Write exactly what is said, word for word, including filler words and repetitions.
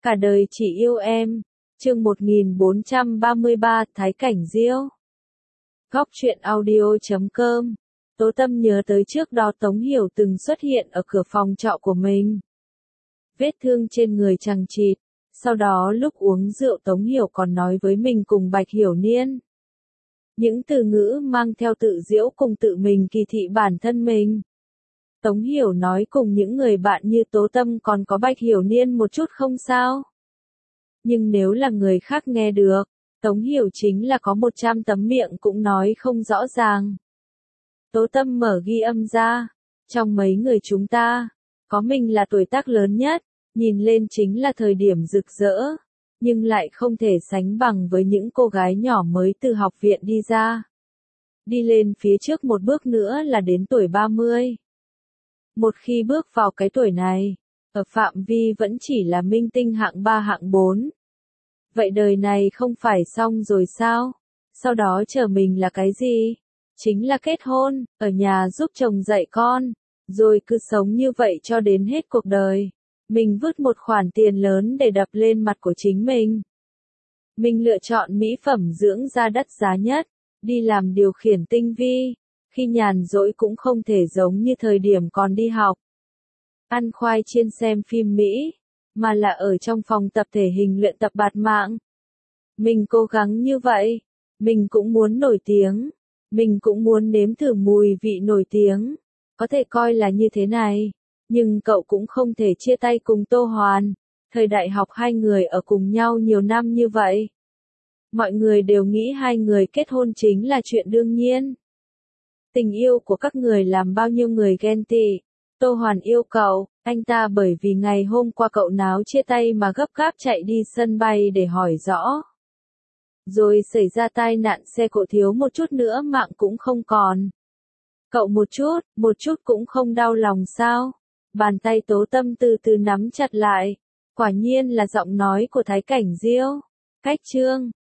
Cả đời chỉ yêu em. Chương một nghìn bốn trăm ba mươi ba Thái Cảnh Diêu. Góc truyện audio chấm com. Tố Tâm nhớ tới trước đó Tống Hiểu từng xuất hiện ở cửa phòng trọ của mình. Vết thương trên người chằng chịt. Sau đó lúc uống rượu Tống Hiểu còn nói với mình cùng Bạch Hiểu Niên. Những từ ngữ mang theo tự giễu cùng tự mình kỳ thị bản thân mình. Tống Hiểu nói cùng những người bạn như Tố Tâm còn có Bạch Hiểu Niên một chút không sao. Nhưng nếu là người khác nghe được, Tống Hiểu chính là có một trăm tấm miệng cũng nói không rõ ràng. Tố Tâm mở ghi âm ra. Trong mấy người chúng ta, có mình là tuổi tác lớn nhất, nhìn lên chính là thời điểm rực rỡ, nhưng lại không thể sánh bằng với những cô gái nhỏ mới từ học viện đi ra. Đi lên phía trước một bước nữa là đến tuổi ba mươi. Một khi bước vào cái tuổi này, ở phạm vi vẫn chỉ là minh tinh hạng ba hạng bốn. Vậy đời này không phải xong rồi sao? Sau đó chờ mình là cái gì? Chính là kết hôn, ở nhà giúp chồng dạy con, rồi cứ sống như vậy cho đến hết cuộc đời. Mình vứt một khoản tiền lớn để đập lên mặt của chính mình. Mình lựa chọn mỹ phẩm dưỡng da đắt giá nhất, đi làm điều khiển tinh vi, khi nhàn rỗi cũng không thể giống như thời điểm còn đi học. Ăn khoai chiên xem phim Mỹ, mà là ở trong phòng tập thể hình luyện tập bạt mạng. Mình cố gắng như vậy, mình cũng muốn nổi tiếng, mình cũng muốn nếm thử mùi vị nổi tiếng, có thể coi là như thế này, nhưng cậu cũng không thể chia tay cùng Tô Hoàn, thời đại học hai người ở cùng nhau nhiều năm như vậy. Mọi người đều nghĩ hai người kết hôn chính là chuyện đương nhiên. Tình yêu của các người làm bao nhiêu người ghen tị. Tô Hoàn yêu cậu, anh ta bởi vì ngày hôm qua cậu náo chia tay mà gấp gáp chạy đi sân bay để hỏi rõ. Rồi xảy ra tai nạn xe cộ thiếu một chút nữa mạng cũng không còn. Cậu một chút, một chút cũng không đau lòng sao? Bàn tay Tố Tâm từ từ nắm chặt lại. Quả nhiên là giọng nói của Thái Cảnh Diêu. Cách chương.